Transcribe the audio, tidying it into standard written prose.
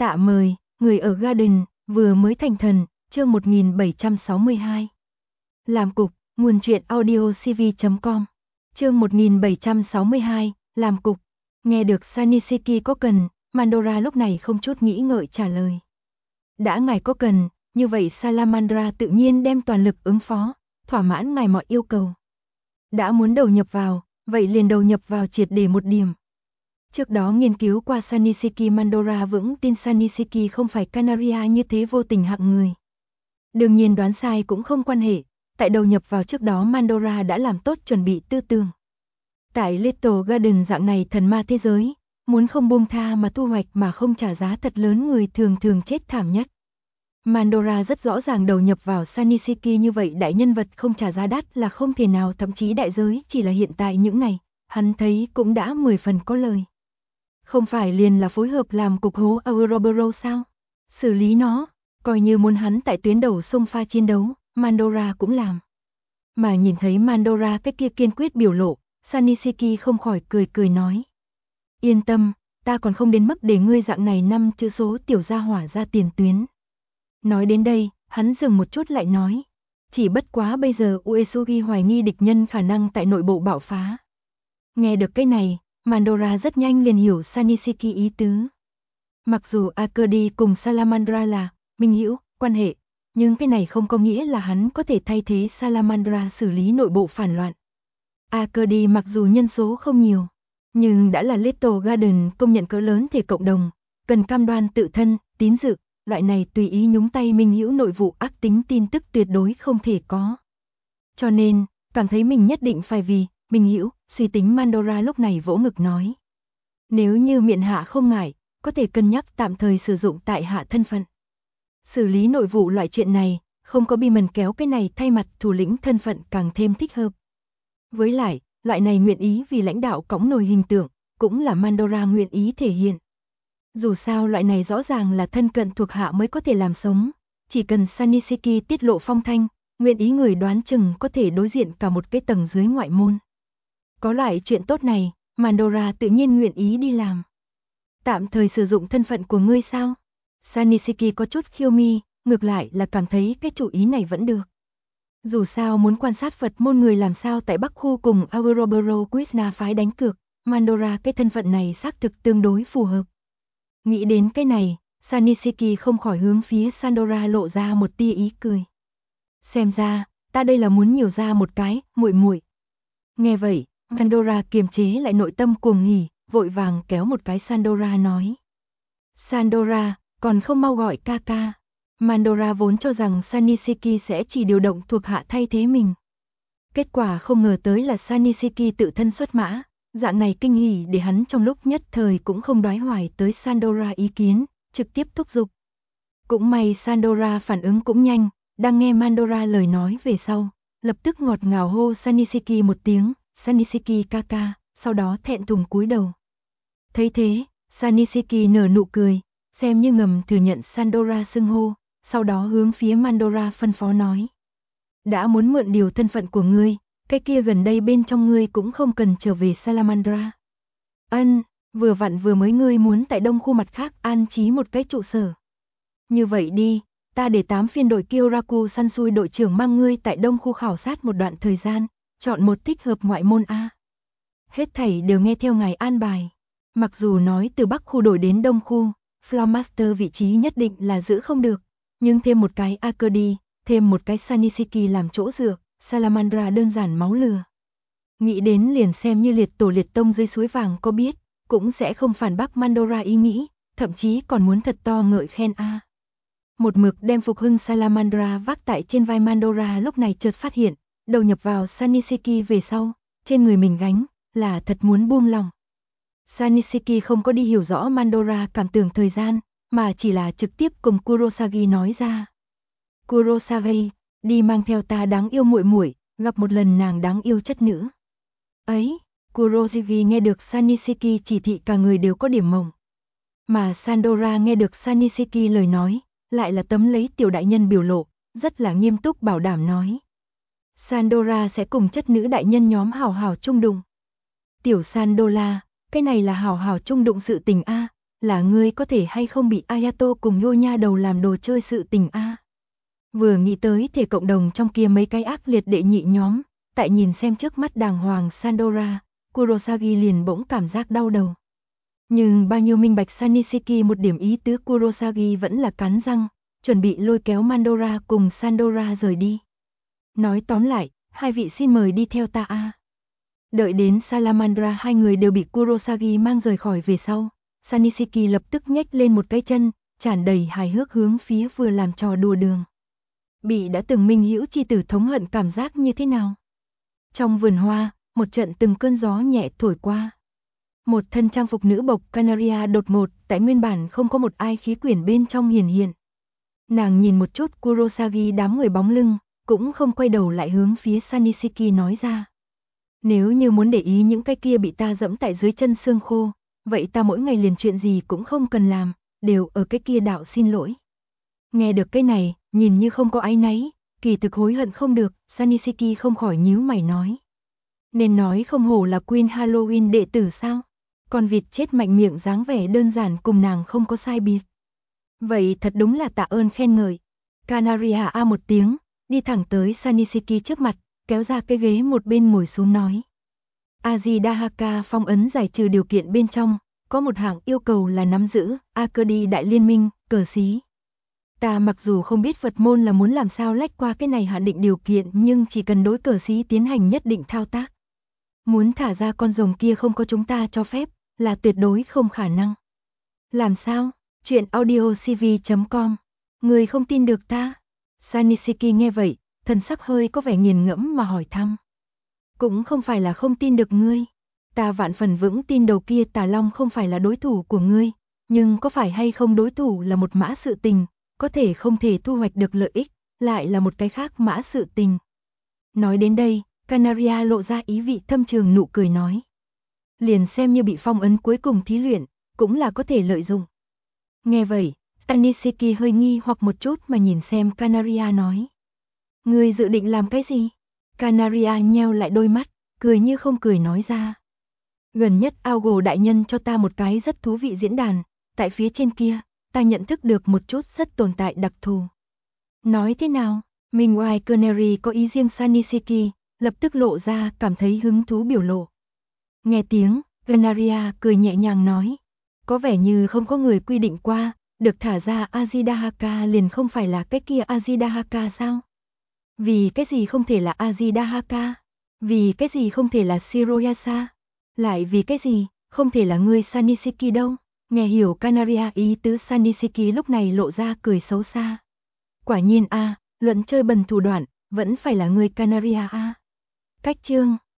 Tạ mời, người ở Garden, vừa mới thành thần, chương 1762. Làm cục, nguồn truyện audio cv.com. Chương 1762, làm cục. Nghe được Saniseki có cần, Mandora lúc này không chút nghĩ ngợi trả lời. Đã ngài có cần, như vậy Salamandra tự nhiên đem toàn lực ứng phó, thỏa mãn ngài mọi yêu cầu. Đã muốn đầu nhập vào, vậy liền đầu nhập vào triệt để một điểm. Trước đó nghiên cứu qua Saniseki, Mandora vững tin Saniseki không phải Canaria như thế vô tình hạng người. Đương nhiên đoán sai cũng không quan hệ, tại đầu nhập vào trước đó Mandora đã làm tốt chuẩn bị tư tưởng. Tại Little Garden dạng này thần ma thế giới, muốn không buông tha mà thu hoạch mà không trả giá thật lớn người thường thường chết thảm nhất. Mandora rất rõ ràng đầu nhập vào Saniseki như vậy đại nhân vật không trả giá đắt là không thể nào, thậm chí đại giới chỉ là hiện tại những này, hắn thấy cũng đã 10 phần có lời. Không phải liền là phối hợp làm cục hố Ouroboros sao? Xử lý nó, coi như muốn hắn tại tuyến đầu xông pha chiến đấu, Mandora cũng làm. Mà nhìn thấy Mandora cái kia kiên quyết biểu lộ, Saniseki không khỏi cười cười nói. Yên tâm, ta còn không đến mức để ngươi dạng này 5 chữ số tiểu gia hỏa ra tiền tuyến. Nói đến đây, hắn dừng một chút lại nói. Chỉ bất quá bây giờ Uesugi hoài nghi địch nhân khả năng tại nội bộ bạo phá. Nghe được cái này, Mandora rất nhanh liền hiểu Saniseki ý tứ. Mặc dù Akedi cùng Salamandra là minh hữu, quan hệ, nhưng cái này không có nghĩa là hắn có thể thay thế Salamandra xử lý nội bộ phản loạn. Akedi mặc dù nhân số không nhiều, nhưng đã là Little Garden công nhận cỡ lớn thể cộng đồng, cần cam đoan tự thân, tín dự, loại này tùy ý nhúng tay minh hữu nội vụ ác tính tin tức tuyệt đối không thể có. Cho nên, cảm thấy mình nhất định phải vì minh hữu, suy tính Mandora lúc này vỗ ngực nói. Nếu như miện hạ không ngại, có thể cân nhắc tạm thời sử dụng tại hạ thân phận. Xử lý nội vụ loại chuyện này, không có Bimon kéo cái này thay mặt thủ lĩnh thân phận càng thêm thích hợp. Với lại, loại này nguyện ý vì lãnh đạo cõng nồi hình tượng, cũng là Mandora nguyện ý thể hiện. Dù sao loại này rõ ràng là thân cận thuộc hạ mới có thể làm sống, chỉ cần Saniseki tiết lộ phong thanh, nguyện ý người đoán chừng có thể đối diện cả một cái tầng dưới ngoại môn. Có loại chuyện tốt này, Mandora tự nhiên nguyện ý đi làm. Tạm thời sử dụng thân phận của ngươi sao? Saniseki có chút khiêu mi, ngược lại là cảm thấy cái chủ ý này vẫn được. Dù sao muốn quan sát Phật môn người làm sao tại Bắc khu cùng Ouroboros Krishna phái đánh cược, Mandora cái thân phận này xác thực tương đối phù hợp. Nghĩ đến cái này, Saniseki không khỏi hướng phía Sandora lộ ra một tia ý cười. Xem ra, ta đây là muốn nhiều ra một cái, muội muội. Nghe vậy, Mandora kiềm chế lại nội tâm cuồng hỉ, vội vàng kéo một cái Sandora nói. Sandora, còn không mau gọi ca ca. Mandora vốn cho rằng Saniseki sẽ chỉ điều động thuộc hạ thay thế mình. Kết quả không ngờ tới là Saniseki tự thân xuất mã, dạng này kinh hỉ để hắn trong lúc nhất thời cũng không đoái hoài tới Sandora ý kiến, trực tiếp thúc giục. Cũng may Sandora phản ứng cũng nhanh, đang nghe Mandora lời nói về sau, lập tức ngọt ngào hô Saniseki một tiếng, Saniseki ca ca, sau đó thẹn thùng cúi đầu. Thấy thế, Saniseki nở nụ cười, xem như ngầm thừa nhận Sandora xưng hô, sau đó hướng phía Mandora phân phó nói. Đã muốn mượn điều thân phận của ngươi, cái kia gần đây bên trong ngươi cũng không cần trở về Salamandra. Vừa vặn vừa mới ngươi muốn tại đông khu mặt khác an trí một cái trụ sở. Như vậy đi, ta để 8 phiên đội Kyoraku Sansui đội trưởng mang ngươi tại đông khu khảo sát một đoạn thời gian, chọn một thích hợp ngoại môn A. Hết thảy đều nghe theo ngài an bài. Mặc dù nói từ Bắc khu đổi đến đông khu, Floor Master vị trí nhất định là giữ không được, nhưng thêm một cái Akedi, thêm một cái Saniseki làm chỗ dựa, Salamandra đơn giản máu lừa. Nghĩ đến liền xem như liệt tổ liệt tông dưới suối vàng có biết, cũng sẽ không phản bác Mandora ý nghĩ, thậm chí còn muốn thật to ngợi khen A. Một mực đem phục hưng Salamandra vác tại trên vai Mandora lúc này chợt phát hiện, đầu nhập vào Saniseki về sau, trên người mình gánh, là thật muốn buông lòng. Saniseki không có đi hiểu rõ Mandora cảm tưởng thời gian, mà chỉ là trực tiếp cùng Kurosagi nói ra. Kurosagi, đi mang theo ta đáng yêu muội muội, gặp một lần nàng đáng yêu chất nữ. Ấy, Kurosagi nghe được Saniseki chỉ thị cả người đều có điểm mộng. Mà Sandora nghe được Saniseki lời nói, lại là tấm lấy tiểu đại nhân biểu lộ, rất là nghiêm túc bảo đảm nói. Sandora sẽ cùng chất nữ đại nhân nhóm hào hào chung đụng. Tiểu Sandora, cái này là hào hào chung đụng sự tình A, là ngươi có thể hay không bị Ayato cùng Nhô Nha đầu làm đồ chơi sự tình a. Vừa nghĩ tới thể cộng đồng trong kia mấy cái ác liệt đệ nhị nhóm, tại nhìn xem trước mắt đàng hoàng Sandora, Kurosagi liền bỗng cảm giác đau đầu. Nhưng bao nhiêu minh bạch Sanishiki một điểm ý tứ, Kurosagi vẫn là cắn răng, chuẩn bị lôi kéo Mandora cùng Sandora rời đi. Nói tóm lại, hai vị xin mời đi theo ta a. Đợi đến Salamandra hai người đều bị Kurosagi mang rời khỏi về sau, Sanishiki lập tức nhếch lên một cái chân, tràn đầy hài hước hướng phía vừa làm trò đùa đường. Bị đã từng minh hữu chi tử thống hận cảm giác như thế nào? Trong vườn hoa, một trận từng cơn gió nhẹ thổi qua. Một thân trang phục nữ bộc Canaria đột ngột tại nguyên bản không có một ai khí quyển bên trong hiển hiện. Nàng nhìn một chút Kurosagi đám người bóng lưng, cũng không quay đầu lại hướng phía Sanishiki nói ra. Nếu như muốn để ý những cái kia bị ta dẫm tại dưới chân xương khô, vậy ta mỗi ngày liền chuyện gì cũng không cần làm, đều ở cái kia đạo xin lỗi. Nghe được cái này, nhìn như không có áy náy, kỳ thực hối hận không được, Sanishiki không khỏi nhíu mày nói. Nên nói không hổ là Queen Halloween đệ tử sao? Con vịt chết mạnh miệng dáng vẻ đơn giản cùng nàng không có sai biệt. Vậy thật đúng là tạ ơn khen ngợi. Canaria a một tiếng, đi thẳng tới Sanishiki trước mặt, kéo ra cái ghế một bên ngồi xuống nói. Azidahaka phong ấn giải trừ điều kiện bên trong, có một hạng yêu cầu là nắm giữ Akedi Đại Liên Minh, cờ xí. Ta mặc dù không biết Phật môn là muốn làm sao lách qua cái này hạn định điều kiện, nhưng chỉ cần đối cờ xí tiến hành nhất định thao tác. Muốn thả ra con rồng kia không có chúng ta cho phép, là tuyệt đối không khả năng. Làm sao? Chuyện audiocv.com. Người không tin được ta? Sanishiki nghe vậy, thần sắc hơi có vẻ nghiền ngẫm mà hỏi thăm. Cũng không phải là không tin được ngươi. Ta vạn phần vững tin đầu kia Tà Long không phải là đối thủ của ngươi, nhưng có phải hay không đối thủ là một mã sự tình, có thể không thể thu hoạch được lợi ích, lại là một cái khác mã sự tình. Nói đến đây, Canaria lộ ra ý vị thâm trường nụ cười nói. Liền xem như bị phong ấn cuối cùng thí luyện, cũng là có thể lợi dụng. Nghe vậy, Sanishiki hơi nghi hoặc một chút mà nhìn xem Canaria nói. Ngươi dự định làm cái gì? Canaria nheo lại đôi mắt, cười như không cười nói ra. Gần nhất Augo đại nhân cho ta một cái rất thú vị diễn đàn, tại phía trên kia, ta nhận thức được một chút rất tồn tại đặc thù. Nói thế nào? Minh Oai Canary có ý riêng Sanishiki, lập tức lộ ra cảm thấy hứng thú biểu lộ. Nghe tiếng, Canaria cười nhẹ nhàng nói. Có vẻ như không có người quy định qua, được thả ra Azidahaka liền không phải là cái kia Azidahaka sao? Vì cái gì không thể là Azidahaka? Vì cái gì không thể là Shiroyasa? Lại vì cái gì không thể là ngươi Sanishiki đâu? Nghe hiểu Canaria ý tứ, Sanishiki lúc này lộ ra cười xấu xa. Quả nhiên a, luận chơi bần thủ đoạn, vẫn phải là ngươi Canaria a. Cách chương